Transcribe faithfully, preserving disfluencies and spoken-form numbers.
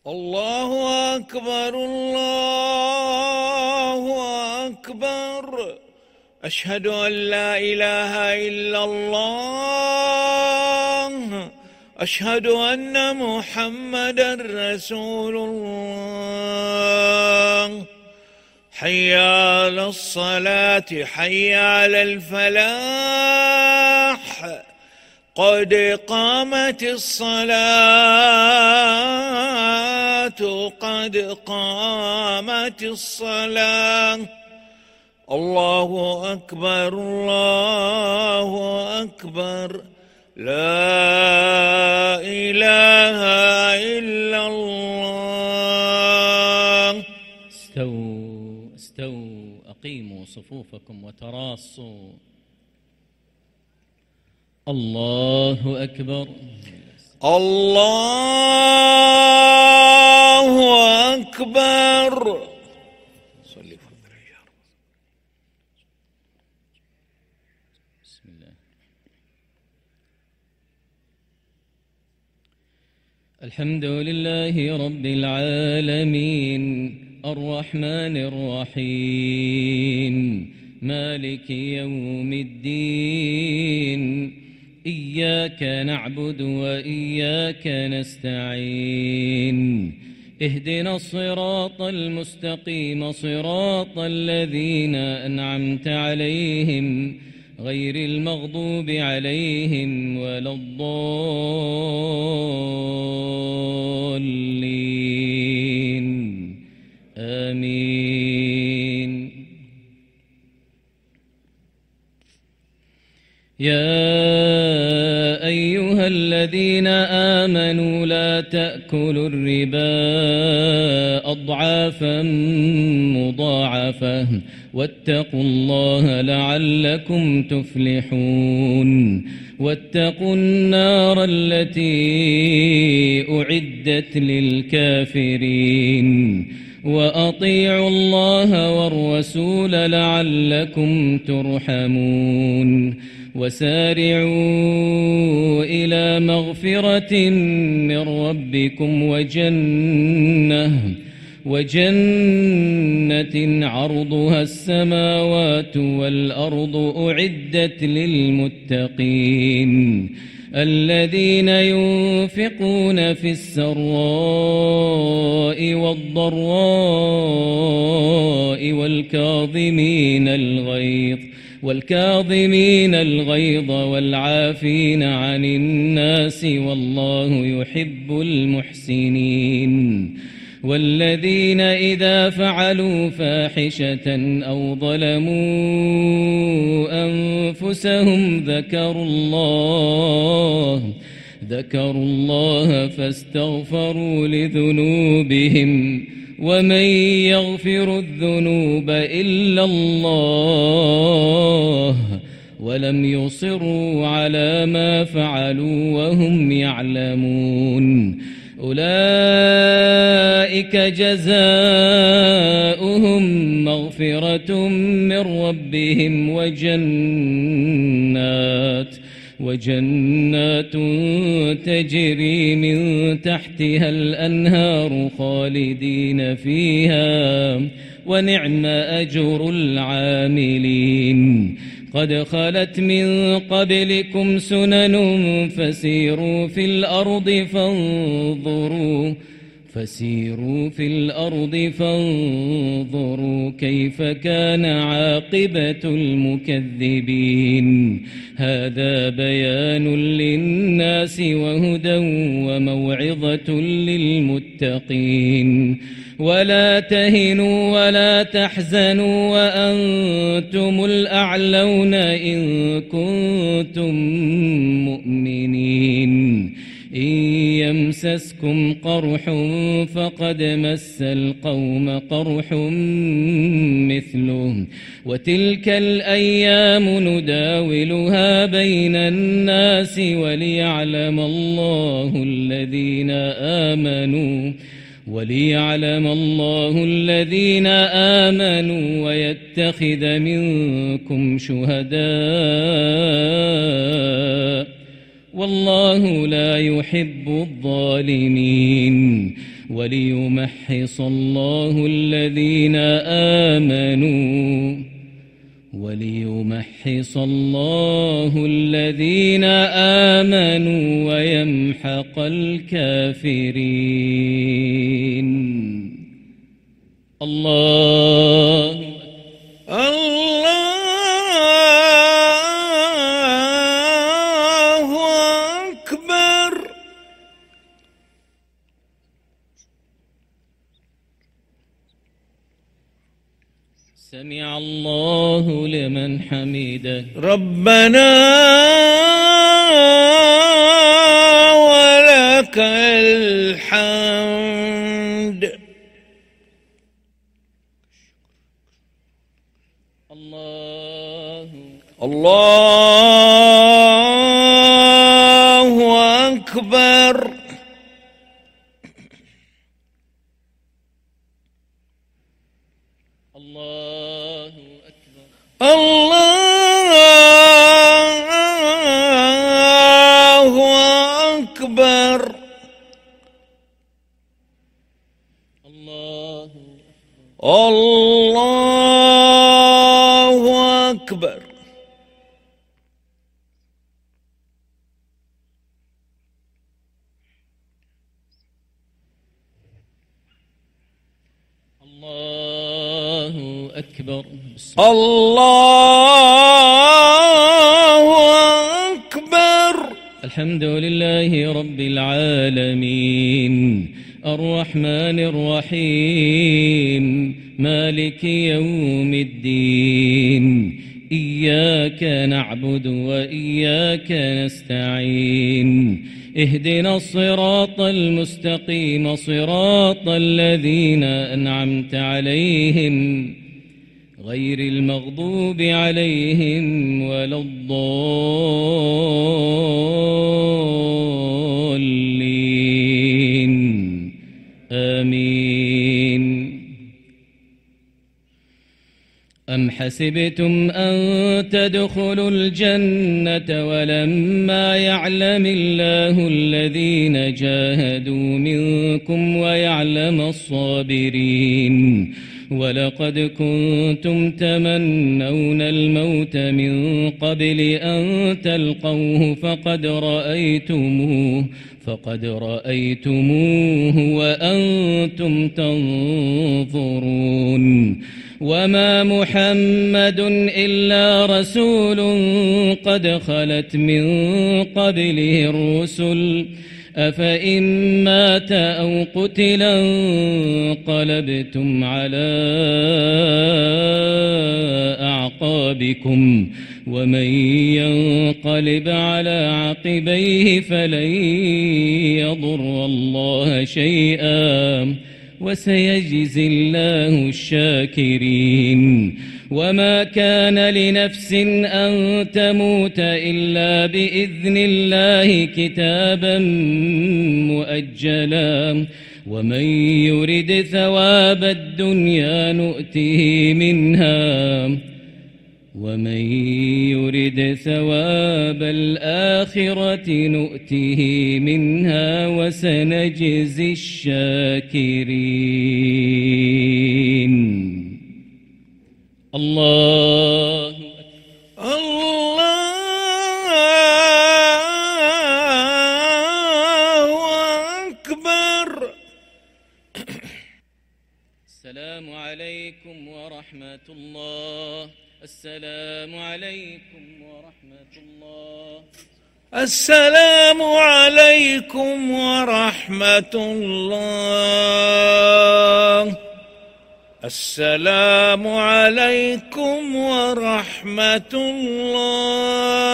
الله أكبر الله أكبر. أشهد أن لا إله إلا الله. أشهد أن محمدا رسول الله. حي على الصلاة حي على الفلاح. قد قامت الصلاة قد قامت الصلاة. الله أكبر الله أكبر. لا إله إلا الله. استووا استووا أقيموا صفوفكم وتراصوا. الله أكبر الله أكبر. صلي فضل يا رب. بسم الله. الحمد لله رب العالمين الرحمن الرحيم مالك يوم الدين. إياك نعبد وإياك نستعين. اهدنا الصراط المستقيم صراط الذين أنعمت عليهم غير المغضوب عليهم ولا الضالين. آمين. يا أيها الذين آمنوا لا تأكلوا الربا أضعافا مضاعفة واتقوا الله لعلكم تفلحون. واتقوا النار التي أعدت للكافرين. وأطيعوا الله والرسول لعلكم ترحمون. وسارعوا إلى مغفرة من ربكم وجنة وجنة عرضها السماوات والأرض أعدت للمتقين الذين ينفقون في السراء والضراء والكاظمين الغيظ والكاظمين الغيظ والعافين عن الناس والله يحب المحسنين. والذين إذا فعلوا فاحشة أو ظلموا أنفسهم ذكروا الله ذكروا الله فاستغفروا لذنوبهم ومن يغفر الذنوب إلا الله ولم يصروا على ما فعلوا وهم يعلمون. أولئك جزاؤهم مغفرة من ربهم وجنات وجنات تجري من تحتها الأنهار خالدين فيها ونعم أجر العاملين. قد خلت من قبلكم سنن فسيروا في الأرض فانظروا فسيروا في الأرض فانظروا كيف كان عاقبة المكذبين. هذا بيان للناس وهدى وموعظة للمتقين. ولا تهنوا ولا تحزنوا وأنتم الأعلون إن كنتم مؤمنين. إن يمسسكم قرح فقد مس القوم قرح مثله وتلك الأيام نداولها بين الناس وليعلم الله الذين آمنوا وليعلم الله الذين آمنوا ويتخذ منكم شهداء والله لا يحب الظالمين. وليمحص الله الذين آمنوا وليمحص الله الذين آمنوا ويمحق الكافرين. الله الله أكبر. سمع الله لمن حمده. ربنا ولك الحمد. الله الله أكبر. الله أكبر. الله أكبر. الله الله أكبر. الله أكبر. الله أكبر. الحمد لله رب العالمين الرحمن الرحيم مالك يوم الدين إياك نعبد وإياك نستعين اهدنا الصراط المستقيم صراط الذين أنعمت عليهم غير المغضوب عليهم ولا الضالين آمين. أم حسبتم أن تدخلوا الجنة ولما يعلم الله الذين جاهدوا منكم ويعلم الصابرين ولقد كنتم تمنون الموت من قبل أن تلقوه فقد رأيتموه فقد رأيتموه وأنتم تنظرون وما محمد إلا رسول قد خلت من قبله الرسل أفإن مات أو قتل انقلبتم على أعقابكم ومن ينقلب على عقبيه فلن يضر الله شيئا وسيجزي الله الشاكرين. وما كان لنفس أن تموت إلا بإذن الله كتابا مؤجلا ومن يرد ثواب الدنيا نؤته منها ومن يرد ثواب الآخرة نؤته منها وسنجزي الشاكرين. الله الله أكبر. السلام عليكم ورحمة الله. السلام عليكم ورحمة الله. السلام عليكم ورحمة الله. السلام عليكم ورحمة الله.